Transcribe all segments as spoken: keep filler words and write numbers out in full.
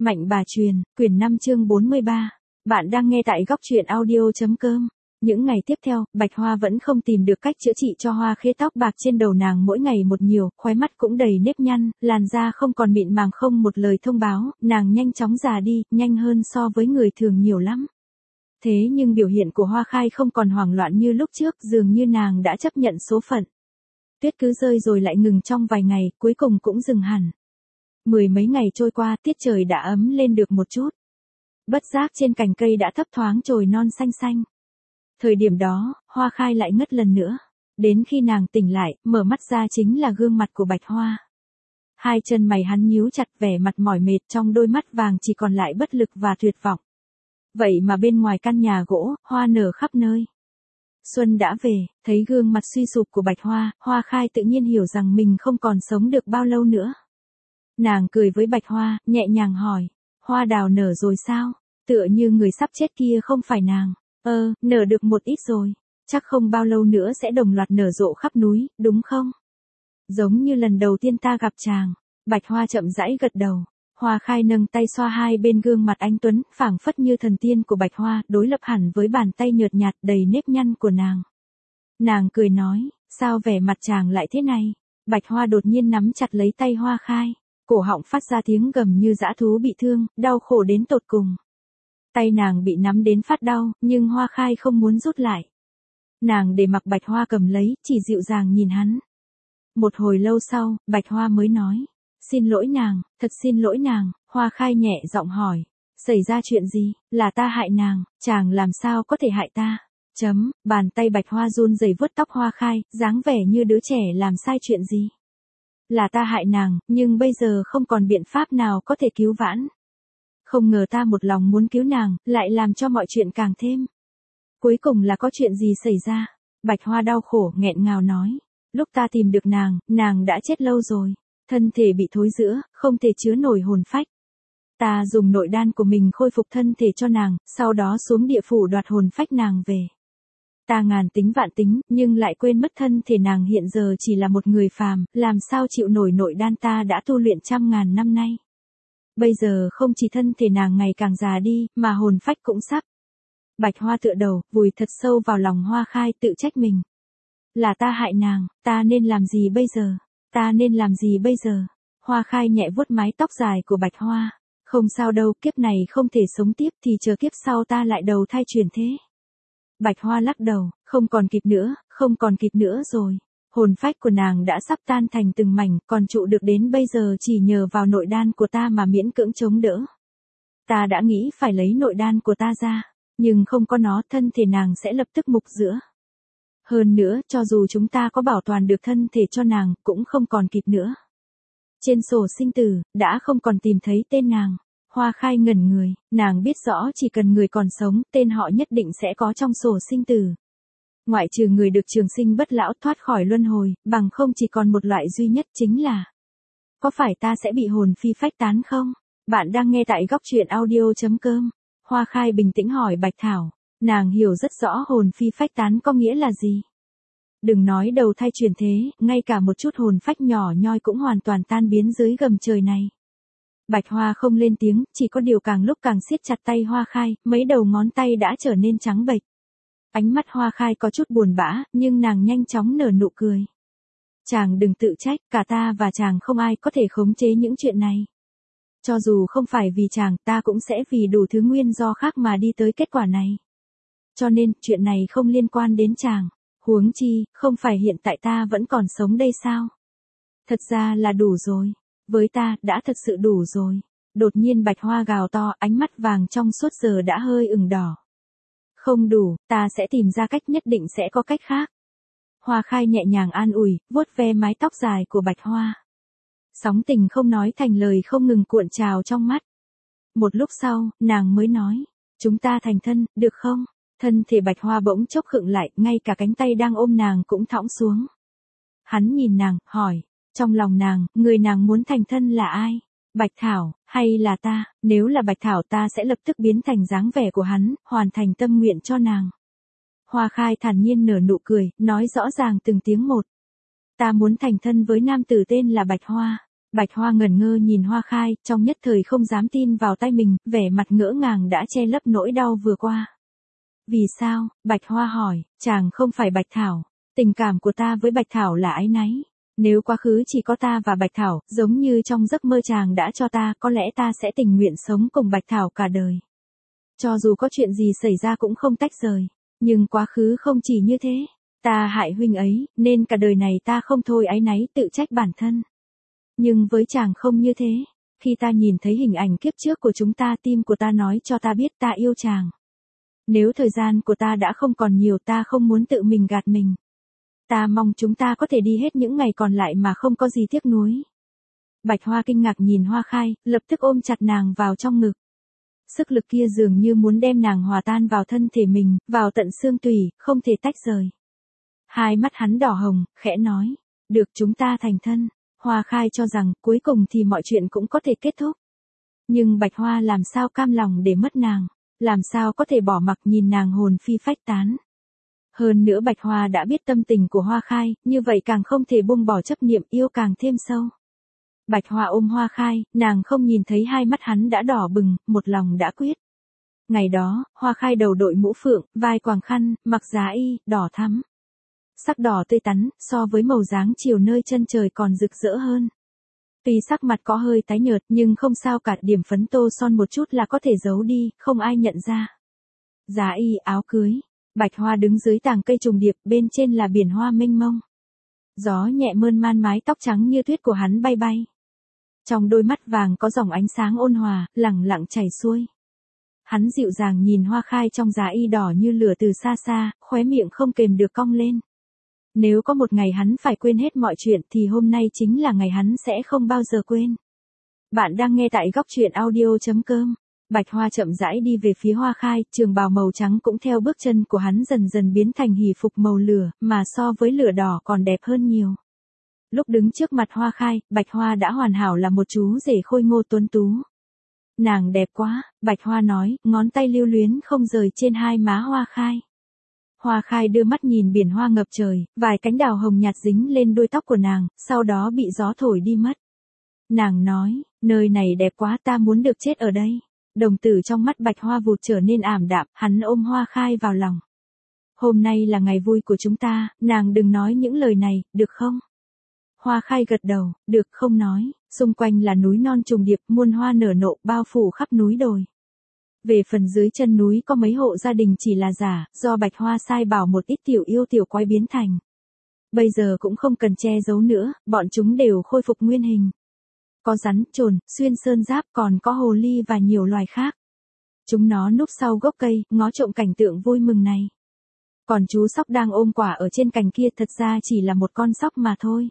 Mạnh bà truyền, quyển năm chương bốn mươi ba. Bạn đang nghe tại góc truyện audio.com. Những ngày tiếp theo, Bạch Hoa vẫn không tìm được cách chữa trị cho hoa khê. Tóc bạc trên đầu nàng mỗi ngày một nhiều, khóe mắt cũng đầy nếp nhăn, làn da không còn mịn màng. Không một lời thông báo, nàng nhanh chóng già đi, nhanh hơn so với người thường nhiều lắm. Thế nhưng biểu hiện của Hoa Khai không còn hoảng loạn như lúc trước, dường như nàng đã chấp nhận số phận. Tuyết cứ rơi rồi lại ngừng trong vài ngày, cuối cùng cũng dừng hẳn. Mười mấy ngày trôi qua, tiết trời đã ấm lên được một chút. Bất giác trên cành cây đã thấp thoáng chồi non xanh xanh. Thời điểm đó, Hoa Khai lại ngất lần nữa. Đến khi nàng tỉnh lại, mở mắt ra chính là gương mặt của Bạch Hoa. Hai chân mày hắn nhíu chặt, vẻ mặt mỏi mệt, trong đôi mắt vàng chỉ còn lại bất lực và tuyệt vọng. Vậy mà bên ngoài căn nhà gỗ, hoa nở khắp nơi. Xuân đã về, thấy gương mặt suy sụp của Bạch Hoa, Hoa Khai tự nhiên hiểu rằng mình không còn sống được bao lâu nữa. Nàng cười với Bạch Hoa, nhẹ nhàng hỏi, hoa đào nở rồi sao? Tựa như người sắp chết kia không phải nàng. Ơ, nở được một ít rồi, chắc không bao lâu nữa sẽ đồng loạt nở rộ khắp núi, đúng không? Giống như lần đầu tiên ta gặp chàng. Bạch Hoa chậm rãi gật đầu. Hoa Khai nâng tay xoa hai bên gương mặt anh tuấn, phảng phất như thần tiên của Bạch Hoa, đối lập hẳn với bàn tay nhợt nhạt đầy nếp nhăn của nàng. Nàng cười nói, sao vẻ mặt chàng lại thế này? Bạch Hoa đột nhiên nắm chặt lấy tay Hoa Khai, cổ họng phát ra tiếng gầm như dã thú bị thương, đau khổ đến tột cùng. Tay nàng bị nắm đến phát đau, nhưng Hoa Khai không muốn rút lại. Nàng để mặc Bạch Hoa cầm lấy, chỉ dịu dàng nhìn hắn. Một hồi lâu sau, Bạch Hoa mới nói, xin lỗi nàng, thật xin lỗi nàng. Hoa Khai nhẹ giọng hỏi, xảy ra chuyện gì? Là ta hại nàng, chàng làm sao có thể hại ta? Chấm, bàn tay Bạch Hoa run rẩy vuốt tóc Hoa Khai, dáng vẻ như đứa trẻ làm sai chuyện gì. Là ta hại nàng, nhưng bây giờ không còn biện pháp nào có thể cứu vãn. Không ngờ ta một lòng muốn cứu nàng, lại làm cho mọi chuyện càng thêm. Cuối cùng là có chuyện gì xảy ra? Bạch Hoa đau khổ, nghẹn ngào nói. Lúc ta tìm được nàng, nàng đã chết lâu rồi. Thân thể bị thối rữa, không thể chứa nổi hồn phách. Ta dùng nội đan của mình khôi phục thân thể cho nàng, sau đó xuống địa phủ đoạt hồn phách nàng về. Ta ngàn tính vạn tính, nhưng lại quên mất thân thể nàng hiện giờ chỉ là một người phàm, làm sao chịu nổi nội đan ta đã tu luyện trăm ngàn năm nay. Bây giờ không chỉ thân thể nàng ngày càng già đi, mà hồn phách cũng sắp. Bạch Hoa tựa đầu, vùi thật sâu vào lòng Hoa Khai, tự trách mình. Là ta hại nàng, ta nên làm gì bây giờ? Ta nên làm gì bây giờ? Hoa Khai nhẹ vuốt mái tóc dài của Bạch Hoa. Không sao đâu, kiếp này không thể sống tiếp thì chờ kiếp sau ta lại đầu thai chuyển thế. Bạch Hoa lắc đầu, không còn kịp nữa, không còn kịp nữa rồi. Hồn phách của nàng đã sắp tan thành từng mảnh, còn trụ được đến bây giờ chỉ nhờ vào nội đan của ta mà miễn cưỡng chống đỡ. Ta đã nghĩ phải lấy nội đan của ta ra, nhưng không có nó, thân thể nàng sẽ lập tức mục rữa. Hơn nữa, cho dù chúng ta có bảo toàn được thân thể cho nàng, cũng không còn kịp nữa. Trên sổ sinh tử, đã không còn tìm thấy tên nàng. Hoa Khai ngẩn người, nàng biết rõ chỉ cần người còn sống, tên họ nhất định sẽ có trong sổ sinh tử. Ngoại trừ người được trường sinh bất lão thoát khỏi luân hồi, bằng không chỉ còn một loại duy nhất chính là, có phải ta sẽ bị hồn phi phách tán không? Bạn đang nghe tại góc truyện audio.com. Hoa Khai bình tĩnh hỏi Bạch Thảo, nàng hiểu rất rõ hồn phi phách tán có nghĩa là gì. Đừng nói đầu thai chuyển thế, ngay cả một chút hồn phách nhỏ nhoi cũng hoàn toàn tan biến dưới gầm trời này. Bạch Hoa không lên tiếng, chỉ có điều càng lúc càng siết chặt tay Hoa Khai, mấy đầu ngón tay đã trở nên trắng bệch. Ánh mắt Hoa Khai có chút buồn bã, nhưng nàng nhanh chóng nở nụ cười. Chàng đừng tự trách, cả ta và chàng không ai có thể khống chế những chuyện này. Cho dù không phải vì chàng, ta cũng sẽ vì đủ thứ nguyên do khác mà đi tới kết quả này. Cho nên, chuyện này không liên quan đến chàng. Huống chi, không phải hiện tại ta vẫn còn sống đây sao? Thật ra là đủ rồi. Với ta, đã thật sự đủ rồi. Đột nhiên Bạch Hoa gào to, ánh mắt vàng trong suốt giờ đã hơi ửng đỏ. Không đủ, ta sẽ tìm ra cách, nhất định sẽ có cách khác. Hoa Khai nhẹ nhàng an ủi, vuốt ve mái tóc dài của Bạch Hoa. Sóng tình không nói thành lời không ngừng cuộn trào trong mắt. Một lúc sau, nàng mới nói, chúng ta thành thân, được không? Thân thể Bạch Hoa bỗng chốc khựng lại, ngay cả cánh tay đang ôm nàng cũng thõng xuống. Hắn nhìn nàng, hỏi, trong lòng nàng, người nàng muốn thành thân là ai? Bạch Thảo, hay là ta? Nếu là Bạch Thảo ta sẽ lập tức biến thành dáng vẻ của hắn, hoàn thành tâm nguyện cho nàng. Hoa Khai thản nhiên nở nụ cười, nói rõ ràng từng tiếng một. Ta muốn thành thân với nam tử tên là Bạch Hoa. Bạch Hoa ngẩn ngơ nhìn Hoa Khai, trong nhất thời không dám tin vào tay mình, vẻ mặt ngỡ ngàng đã che lấp nỗi đau vừa qua. Vì sao? Bạch Hoa hỏi, chàng không phải Bạch Thảo. Tình cảm của ta với Bạch Thảo là áy náy. Nếu quá khứ chỉ có ta và Bạch Thảo, giống như trong giấc mơ chàng đã cho ta, có lẽ ta sẽ tình nguyện sống cùng Bạch Thảo cả đời. Cho dù có chuyện gì xảy ra cũng không tách rời. Nhưng quá khứ không chỉ như thế. Ta hại huynh ấy, nên cả đời này ta không thôi áy náy tự trách bản thân. Nhưng với chàng không như thế. Khi ta nhìn thấy hình ảnh kiếp trước của chúng ta, tim của ta nói cho ta biết ta yêu chàng. Nếu thời gian của ta đã không còn nhiều, ta không muốn tự mình gạt mình. Ta mong chúng ta có thể đi hết những ngày còn lại mà không có gì tiếc nuối. Bạch Hoa kinh ngạc nhìn Hoa Khai, lập tức ôm chặt nàng vào trong ngực. Sức lực kia dường như muốn đem nàng hòa tan vào thân thể mình, vào tận xương tủy, không thể tách rời. Hai mắt hắn đỏ hồng, khẽ nói, được, chúng ta thành thân. Hoa Khai cho rằng cuối cùng thì mọi chuyện cũng có thể kết thúc. Nhưng Bạch Hoa làm sao cam lòng để mất nàng, làm sao có thể bỏ mặc nhìn nàng hồn phi phách tán. Hơn nữa Bạch Hoa đã biết tâm tình của Hoa Khai, như vậy càng không thể buông bỏ chấp niệm, yêu càng thêm sâu. Bạch Hoa ôm Hoa Khai, nàng không nhìn thấy hai mắt hắn đã đỏ bừng, một lòng đã quyết. Ngày đó, Hoa Khai đầu đội mũ phượng, vai quàng khăn, mặc giá y, đỏ thắm. Sắc đỏ tươi tắn, so với màu dáng chiều nơi chân trời còn rực rỡ hơn. Tuy sắc mặt có hơi tái nhợt nhưng không sao cả, điểm phấn tô son một chút là có thể giấu đi, không ai nhận ra. Giá y, áo cưới. Bạch Hoa đứng dưới tàng cây trùng điệp, bên trên là biển hoa mênh mông. Gió nhẹ mơn man mái tóc trắng như tuyết của hắn bay bay. Trong đôi mắt vàng có dòng ánh sáng ôn hòa, lẳng lặng chảy xuôi. Hắn dịu dàng nhìn Hoa Khai trong giá y đỏ như lửa từ xa xa, khóe miệng không kềm được cong lên. Nếu có một ngày hắn phải quên hết mọi chuyện thì hôm nay chính là ngày hắn sẽ không bao giờ quên. Bạn đang nghe tại góc truyện audio chấm com. Bạch Hoa chậm rãi đi về phía Hoa Khai, trường bào màu trắng cũng theo bước chân của hắn dần dần biến thành hỷ phục màu lửa, mà so với lửa đỏ còn đẹp hơn nhiều. Lúc đứng trước mặt Hoa Khai, Bạch Hoa đã hoàn hảo là một chú rể khôi ngô tuấn tú. Nàng đẹp quá, Bạch Hoa nói, ngón tay lưu luyến không rời trên hai má Hoa Khai. Hoa Khai đưa mắt nhìn biển hoa ngập trời, vài cánh đào hồng nhạt dính lên đuôi tóc của nàng, sau đó bị gió thổi đi mất. Nàng nói, nơi này đẹp quá, ta muốn được chết ở đây. Đồng tử trong mắt Bạch Hoa vụt trở nên ảm đạm, hắn ôm Hoa Khai vào lòng. Hôm nay là ngày vui của chúng ta, nàng đừng nói những lời này, được không? Hoa Khai gật đầu, được, không nói. Xung quanh là núi non trùng điệp, muôn hoa nở nộ, bao phủ khắp núi đồi. Về phần dưới chân núi có mấy hộ gia đình chỉ là giả, do Bạch Hoa sai bảo một ít tiểu yêu tiểu quái biến thành. Bây giờ cũng không cần che giấu nữa, bọn chúng đều khôi phục nguyên hình. Có rắn, trồn, xuyên sơn giáp, còn có hồ ly và nhiều loài khác. Chúng nó núp sau gốc cây, ngó trộm cảnh tượng vui mừng này. Còn chú sóc đang ôm quả ở trên cành kia thật ra chỉ là một con sóc mà thôi.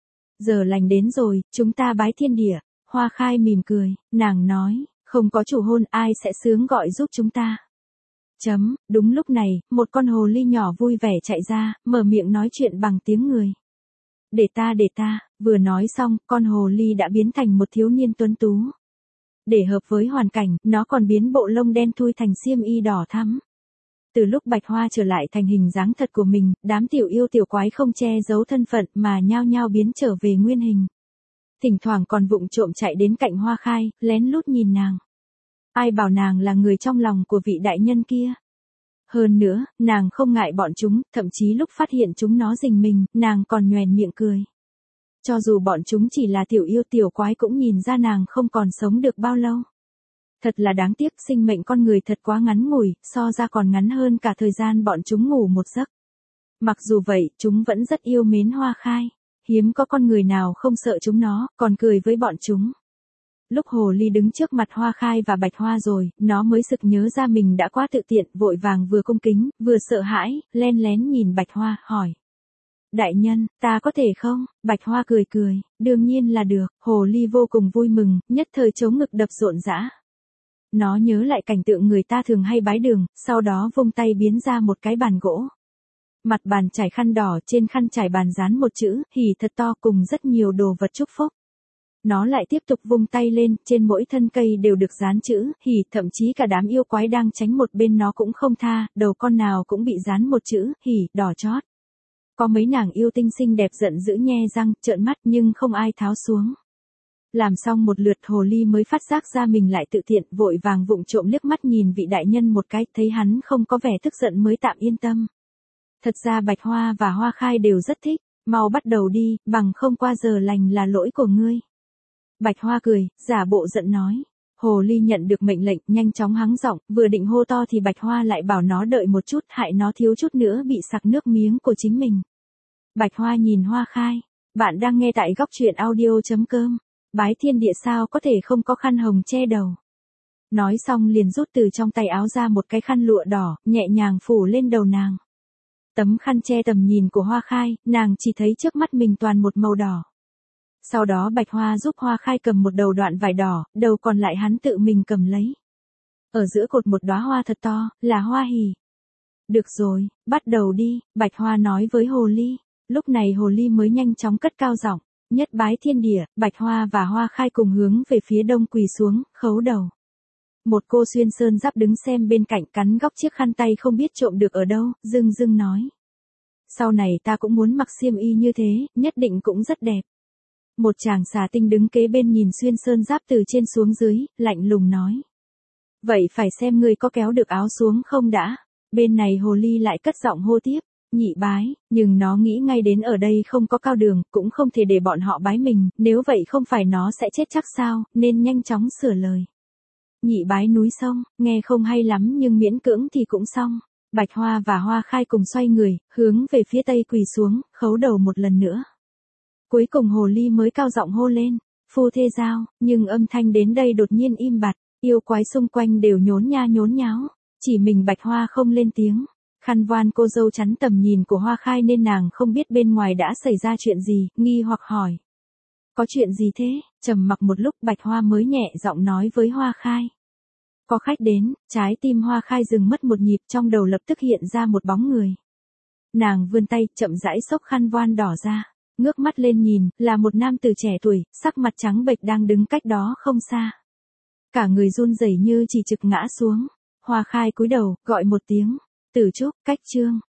Giờ lành đến rồi, chúng ta bái thiên địa. Hoa Khai mỉm cười, nàng nói, không có chủ hôn ai sẽ sướng gọi giúp chúng ta. Chấm, đúng lúc này, một con hồ ly nhỏ vui vẻ chạy ra, mở miệng nói chuyện bằng tiếng người. Để ta để ta, vừa nói xong, con hồ ly đã biến thành một thiếu niên tuấn tú. Để hợp với hoàn cảnh, nó còn biến bộ lông đen thui thành xiêm y đỏ thắm. Từ lúc Bạch Hoa trở lại thành hình dáng thật của mình, đám tiểu yêu tiểu quái không che giấu thân phận mà nhao nhao biến trở về nguyên hình. Thỉnh thoảng còn vụng trộm chạy đến cạnh Hoa Khai, lén lút nhìn nàng. Ai bảo nàng là người trong lòng của vị đại nhân kia. Hơn nữa, nàng không ngại bọn chúng, thậm chí lúc phát hiện chúng nó rình mình, nàng còn nhoẻn miệng cười. Cho dù bọn chúng chỉ là tiểu yêu tiểu quái cũng nhìn ra nàng không còn sống được bao lâu. Thật là đáng tiếc, sinh mệnh con người thật quá ngắn ngủi, so ra còn ngắn hơn cả thời gian bọn chúng ngủ một giấc. Mặc dù vậy, chúng vẫn rất yêu mến Hoa Khai. Hiếm có con người nào không sợ chúng nó, còn cười với bọn chúng. Lúc hồ ly đứng trước mặt Hoa Khai và Bạch Hoa rồi, nó mới sực nhớ ra mình đã quá tự tiện, vội vàng vừa cung kính, vừa sợ hãi, len lén nhìn Bạch Hoa, hỏi. Đại nhân, ta có thể không? Bạch Hoa cười cười, đương nhiên là được. Hồ ly vô cùng vui mừng, nhất thời chống ngực đập rộn rã. Nó nhớ lại cảnh tượng người ta thường hay bái đường, sau đó vung tay biến ra một cái bàn gỗ. Mặt bàn trải khăn đỏ, trên khăn trải bàn dán một chữ, hỉ thật to cùng rất nhiều đồ vật chúc phúc. Nó lại tiếp tục vung tay lên, trên mỗi thân cây đều được dán chữ, hỉ, thậm chí cả đám yêu quái đang tránh một bên nó cũng không tha, đầu con nào cũng bị dán một chữ, hỉ, đỏ chót. Có mấy nàng yêu tinh xinh đẹp giận dữ nhe răng, trợn mắt nhưng không ai tháo xuống. Làm xong một lượt hồ ly mới phát giác ra mình lại tự tiện, vội vàng vụng trộm liếc mắt nhìn vị đại nhân một cái, thấy hắn không có vẻ tức giận mới tạm yên tâm. Thật ra Bạch Hoa và Hoa Khai đều rất thích, mau bắt đầu đi, bằng không qua giờ lành là lỗi của ngươi. Bạch Hoa cười, giả bộ giận nói. Hồ ly nhận được mệnh lệnh, nhanh chóng hắng giọng, vừa định hô to thì Bạch Hoa lại bảo nó đợi một chút, hại nó thiếu chút nữa bị sặc nước miếng của chính mình. Bạch Hoa nhìn Hoa Khai, bạn đang nghe tại góc truyện audio chấm com. Bái thiên địa sao có thể không có khăn hồng che đầu. Nói xong liền rút từ trong tay áo ra một cái khăn lụa đỏ, nhẹ nhàng phủ lên đầu nàng. Tấm khăn che tầm nhìn của Hoa Khai, nàng chỉ thấy trước mắt mình toàn một màu đỏ. Sau đó Bạch Hoa giúp Hoa Khai cầm một đầu đoạn vải đỏ, đầu còn lại hắn tự mình cầm lấy. Ở giữa cột một đóa hoa thật to, là hoa hỷ. Được rồi, bắt đầu đi, Bạch Hoa nói với hồ ly. Lúc này hồ ly mới nhanh chóng cất cao giọng. Nhất bái thiên địa, Bạch Hoa và Hoa Khai cùng hướng về phía đông quỳ xuống, khấu đầu. Một cô xuyên sơn giáp đứng xem bên cạnh cắn góc chiếc khăn tay không biết trộm được ở đâu, dưng dưng nói. Sau này ta cũng muốn mặc xiêm y như thế, nhất định cũng rất đẹp. Một chàng xà tinh đứng kế bên nhìn xuyên sơn giáp từ trên xuống dưới, lạnh lùng nói. Vậy phải xem ngươi có kéo được áo xuống không đã. Bên này hồ ly lại cất giọng hô tiếp. Nhị bái, nhưng nó nghĩ ngay đến ở đây không có cao đường, cũng không thể để bọn họ bái mình, nếu vậy không phải nó sẽ chết chắc sao, nên nhanh chóng sửa lời. Nhị bái núi sông, nghe không hay lắm nhưng miễn cưỡng thì cũng xong. Bạch Hoa và Hoa Khai cùng xoay người, hướng về phía tây quỳ xuống, khấu đầu một lần nữa. Cuối cùng hồ ly mới cao giọng hô lên, phu thê giao, nhưng âm thanh đến đây đột nhiên im bặt, yêu quái xung quanh đều nhốn nha nhốn nháo, chỉ mình Bạch Hoa không lên tiếng. Khăn voan cô dâu chắn tầm nhìn của Hoa Khai nên nàng không biết bên ngoài đã xảy ra chuyện gì, nghi hoặc hỏi. Có chuyện gì thế? Trầm mặc một lúc Bạch Hoa mới nhẹ giọng nói với Hoa Khai. Có khách đến, trái tim Hoa Khai dừng mất một nhịp, trong đầu lập tức hiện ra một bóng người. Nàng vươn tay, chậm rãi xốc khăn voan đỏ ra, ngước mắt lên nhìn, là một nam tử trẻ tuổi, sắc mặt trắng bệch đang đứng cách đó không xa. Cả người run rẩy như chỉ trực ngã xuống. Hoa Khai cúi đầu, gọi một tiếng. Tử Trúc, Cách Trương.